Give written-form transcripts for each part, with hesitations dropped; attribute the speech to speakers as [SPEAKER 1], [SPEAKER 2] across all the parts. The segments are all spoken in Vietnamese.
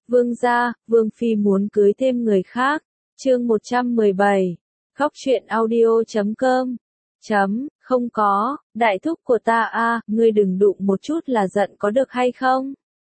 [SPEAKER 1] Vương gia, Vương Phi muốn cưới thêm người khác. Chương 117. Khóc chuyện audio.com. Không có, đại thúc của ta a, ngươi đừng đụng một chút là giận có được hay không?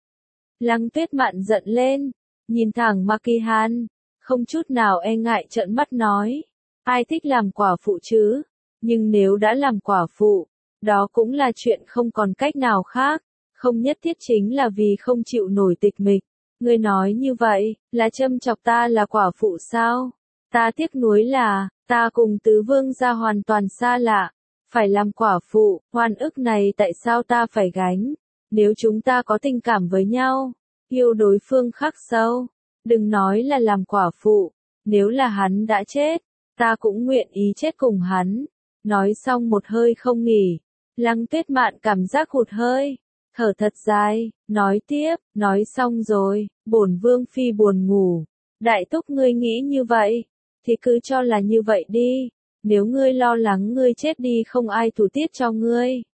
[SPEAKER 1] Lăng Tuyết Mạn giận lên, nhìn thẳng Maki Han, không chút nào e ngại trợn mắt nói, ai thích làm quả phụ chứ? Nhưng nếu đã làm quả phụ, đó cũng là chuyện không còn cách nào khác, không nhất thiết chính là vì không chịu nổi tịch mịch. Ngươi nói như vậy, là châm chọc ta là quả phụ sao? Ta tiếc nuối là, ta cùng tứ vương gia hoàn toàn xa lạ, phải làm quả phụ, oan ức này tại sao ta phải gánh? Nếu chúng ta có tình cảm với nhau, yêu đối phương khắc sâu, đừng nói là làm quả phụ, nếu là hắn đã chết, ta cũng nguyện ý chết cùng hắn. Nói xong một hơi không nghỉ, Lăng Tuyết Mạn cảm giác hụt hơi, thở thật dài, nói tiếp, nói xong rồi, bổn Vương Phi buồn ngủ. Đại thúc ngươi nghĩ như vậy, thì cứ cho là như vậy đi, nếu ngươi lo lắng ngươi chết đi không ai thủ tiết cho ngươi.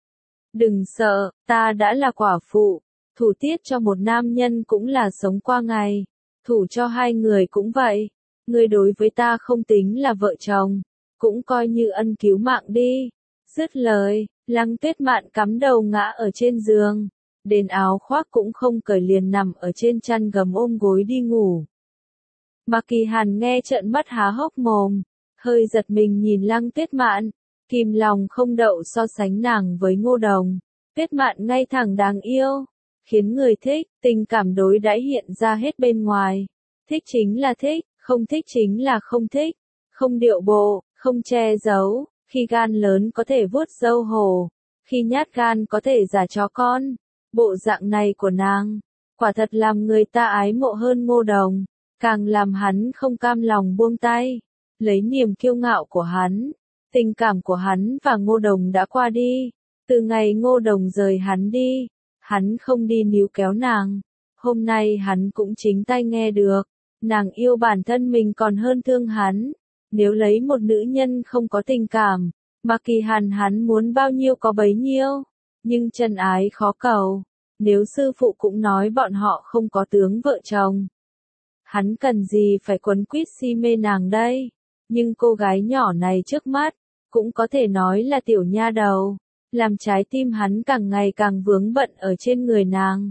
[SPEAKER 1] Đừng sợ, ta đã là quả phụ, thủ tiết cho một nam nhân cũng là sống qua ngày, thủ cho hai người cũng vậy, ngươi đối với ta không tính là vợ chồng, cũng coi như ân cứu mạng đi. Dứt lời, Lăng Tuyết Mạn cắm đầu ngã ở trên giường, đến áo khoác cũng không cởi liền nằm ở trên chăn gấm ôm gối đi ngủ. Maki Han nghe trợn mắt há hốc mồm, hơi giật mình nhìn Lăng Tuyết Mạn, kìm lòng không đậu so sánh nàng với Ngô Đồng. Tuyết Mạn ngay thẳng đáng yêu, khiến người thích, tình cảm đối đãi hiện ra hết bên ngoài. Thích chính là thích, không thích chính là không thích, không điệu bộ, không che giấu, khi gan lớn có thể vuốt râu hổ, khi nhát gan có thể giả chó con. Bộ dạng này của nàng, quả thật làm người ta ái mộ hơn Ngô Đồng, càng làm hắn không cam lòng buông tay, lấy niềm kiêu ngạo của hắn. Tình cảm của hắn và Ngô Đồng đã qua đi, từ ngày Ngô Đồng rời hắn đi, hắn không đi níu kéo nàng, hôm nay hắn cũng chính tay nghe được, nàng yêu bản thân mình còn hơn thương hắn. Nếu lấy một nữ nhân không có tình cảm, mà Kỳ Hàn hắn muốn bao nhiêu có bấy nhiêu, nhưng chân ái khó cầu, nếu sư phụ cũng nói bọn họ không có tướng vợ chồng. Hắn cần gì phải quấn quýt si mê nàng đây, nhưng cô gái nhỏ này trước mắt, cũng có thể nói là tiểu nha đầu, làm trái tim hắn càng ngày càng vướng bận ở trên người nàng.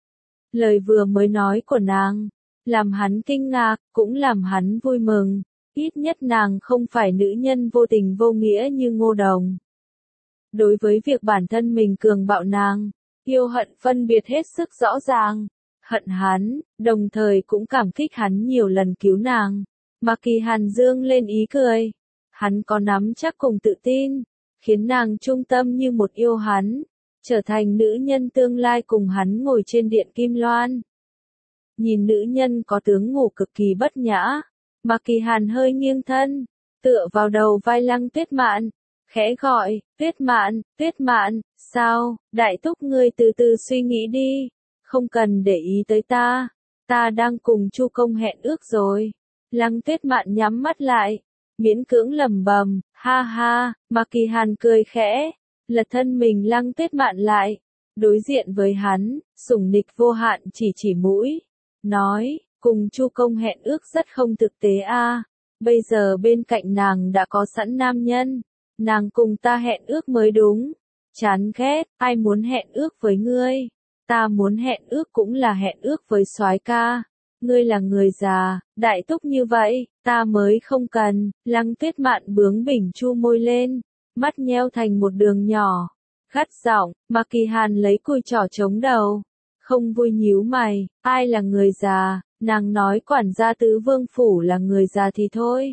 [SPEAKER 1] Lời vừa mới nói của nàng, làm hắn kinh ngạc, cũng làm hắn vui mừng. Ít nhất nàng không phải nữ nhân vô tình vô nghĩa như Ngô Đồng. Đối với việc bản thân mình cường bạo nàng, yêu hận phân biệt hết sức rõ ràng, hận hắn, đồng thời cũng cảm kích hắn nhiều lần cứu nàng. Mà Kỳ Hàn dương lên ý cười, hắn có nắm chắc cùng tự tin, khiến nàng trung tâm như một yêu hắn, trở thành nữ nhân tương lai cùng hắn ngồi trên điện Kim Loan. Nhìn nữ nhân có tướng ngủ cực kỳ bất nhã, mà Kỳ Hàn hơi nghiêng thân, tựa vào đầu vai Lăng Tuyết Mạn, khẽ gọi, Tuyết Mạn, sao, đại thúc ngươi từ từ suy nghĩ đi, không cần để ý tới ta đang cùng Chu Công hẹn ước rồi. Lăng Tuyết Mạn nhắm mắt lại, miễn cưỡng lẩm bẩm, ha ha, mà Kỳ Hàn cười khẽ, lật thân mình Lăng Tuyết Mạn lại, đối diện với hắn, sủng nịch vô hạn chỉ mũi, nói, cùng Chu Công hẹn ước rất không thực tế a. Bây giờ bên cạnh nàng đã có sẵn nam nhân, nàng cùng ta hẹn ước mới đúng. Chán ghét, ai muốn hẹn ước với ngươi? Ta muốn hẹn ước cũng là hẹn ước với soái ca. Ngươi là người già, đại thúc như vậy, ta mới không cần. Lăng Tuyết Mạn bướng bỉnh chu môi lên, mắt nheo thành một đường nhỏ, gắt giọng, mà Kỳ Hàn lấy cùi trỏ chống đầu, không vui nhíu mày, ai là người già? Nàng nói quản gia tứ vương phủ là người già thì thôi.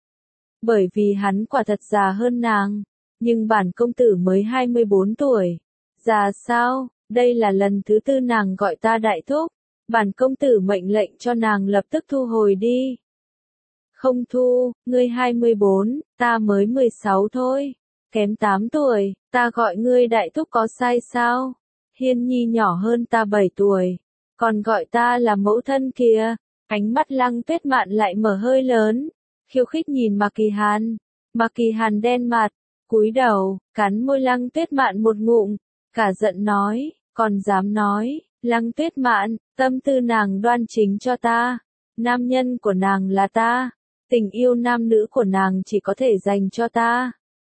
[SPEAKER 1] Bởi vì hắn quả thật già hơn nàng, nhưng bản công tử mới 24 tuổi. Già sao? Đây là lần thứ tư nàng gọi ta đại thúc. Bản công tử mệnh lệnh cho nàng lập tức thu hồi đi. Không thu, ngươi 24, ta mới 16 thôi. Kém 8 tuổi, ta gọi ngươi đại thúc có sai sao? Hiên Nhi nhỏ hơn ta 7 tuổi. Còn gọi ta là mẫu thân kìa. Ánh mắt Lăng Tuyết Mạn lại mở hơi lớn, khiêu khích nhìn Mạc Kỳ Hàn. Mạc Kỳ Hàn đen mặt, cúi đầu, cắn môi Lăng Tuyết Mạn một ngụm, cả giận nói, còn dám nói, Lăng Tuyết Mạn, tâm tư nàng đoan chính cho ta. Nam nhân của nàng là ta. Tình yêu nam nữ của nàng chỉ có thể dành cho ta.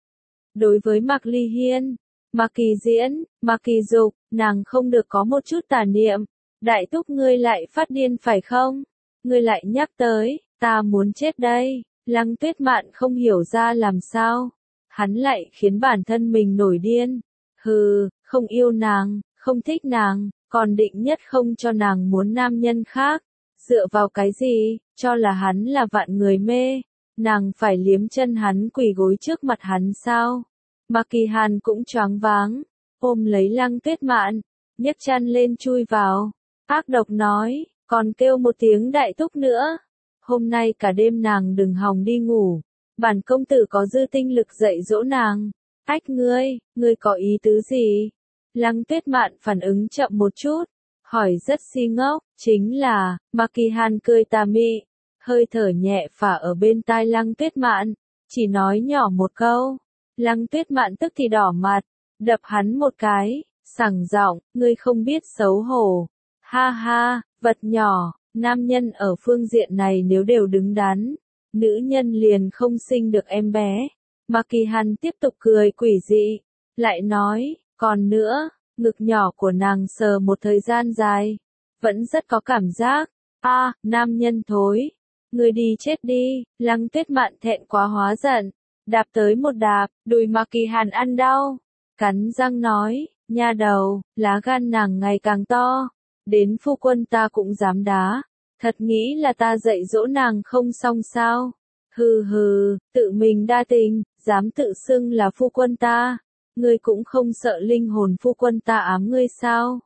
[SPEAKER 1] Đối với Mạc Ly Hiên, Mạc Kỳ Diễn, Mạc Kỳ Dục, nàng không được có một chút tà niệm. Đại thúc ngươi lại phát điên phải không? Ngươi lại nhắc tới, ta muốn chết đây. Lăng Tuyết Mạn không hiểu ra làm sao. Hắn lại khiến bản thân mình nổi điên. Hừ, không yêu nàng, không thích nàng, còn định nhất không cho nàng muốn nam nhân khác. Dựa vào cái gì, cho là hắn là vạn người mê. Nàng phải liếm chân hắn quỳ gối trước mặt hắn sao? Mạc Kỳ Hàn cũng choáng váng, ôm lấy Lăng Tuyết Mạn, nhấc chân lên chui vào. Ác độc nói, còn kêu một tiếng đại thúc nữa. Hôm nay cả đêm nàng đừng hòng đi ngủ. Bản công tử có dư tinh lực dạy dỗ nàng. Ách ngươi có ý tứ gì? Lăng Tuyết Mạn phản ứng chậm một chút, hỏi rất si ngốc, chính là, Mạc Kỳ Hàn cười tà mị, hơi thở nhẹ phả ở bên tai Lăng Tuyết Mạn, chỉ nói nhỏ một câu. Lăng Tuyết Mạn tức thì đỏ mặt, đập hắn một cái, sảng giọng, ngươi không biết xấu hổ. Ha ha, vật nhỏ, nam nhân ở phương diện này nếu đều đứng đắn, nữ nhân liền không sinh được em bé. Mạc Kỳ Hàn tiếp tục cười quỷ dị, lại nói, còn nữa, ngực nhỏ của nàng sờ một thời gian dài, vẫn rất có cảm giác. Nam nhân thối, ngươi đi chết đi. Lăng Tuyết Mạn thẹn quá hóa giận, đạp tới một đạp, đùi Mạc Kỳ Hàn ăn đau, cắn răng nói, nha đầu, lá gan nàng ngày càng to, đến phu quân ta cũng dám đá, thật nghĩ là ta dạy dỗ nàng không xong sao? Hừ hừ, tự mình đa tình, dám tự xưng là phu quân ta, ngươi cũng không sợ linh hồn phu quân ta ám ngươi sao?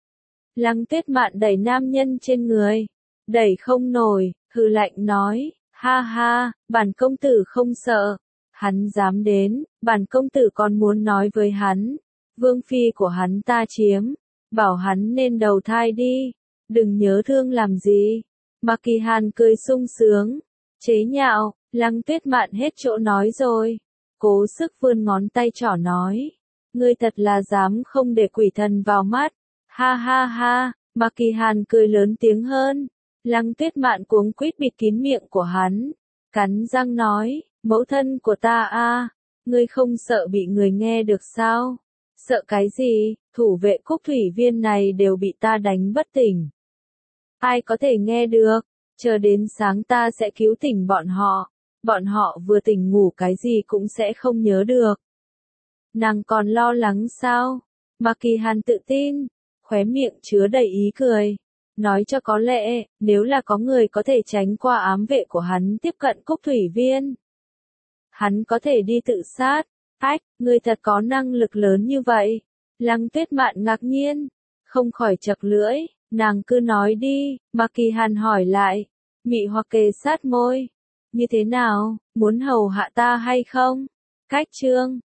[SPEAKER 1] Lăng Tuyết Mạn đẩy nam nhân trên người, đẩy không nổi, hừ lạnh nói, ha ha, bản công tử không sợ. Hắn dám đến, bản công tử còn muốn nói với hắn, vương phi của hắn ta chiếm, bảo hắn nên đầu thai đi, đừng nhớ thương làm gì. Mạc Kỳ Hàn cười sung sướng, chế nhạo, Lăng Tuyết Mạn hết chỗ nói rồi, cố sức vươn ngón tay trỏ nói, ngươi thật là dám không để quỷ thần vào mắt. Ha ha ha, Mạc Kỳ Hàn cười lớn tiếng hơn, Lăng Tuyết Mạn cuống quýt bịt kín miệng của hắn, cắn răng nói, mẫu thân của ta ngươi không sợ bị người nghe được sao? Sợ cái gì, thủ vệ Cúc Thủy Viên này đều bị ta đánh bất tỉnh. Ai có thể nghe được, chờ đến sáng ta sẽ cứu tỉnh bọn họ vừa tỉnh ngủ cái gì cũng sẽ không nhớ được. Nàng còn lo lắng sao? Mạc Kỳ Hàn tự tin, khóe miệng chứa đầy ý cười, nói cho có lẽ, nếu là có người có thể tránh qua ám vệ của hắn tiếp cận Cúc Thủy Viên, hắn có thể đi tự sát. Ách, ngươi thật có năng lực lớn như vậy. Lăng Tuyết Mạn ngạc nhiên, không khỏi chật lưỡi, nàng cứ nói đi. Mạc Kỳ Hàn hỏi lại, mị hoặc kề sát môi, như thế nào, muốn hầu hạ ta hay không? Cách chương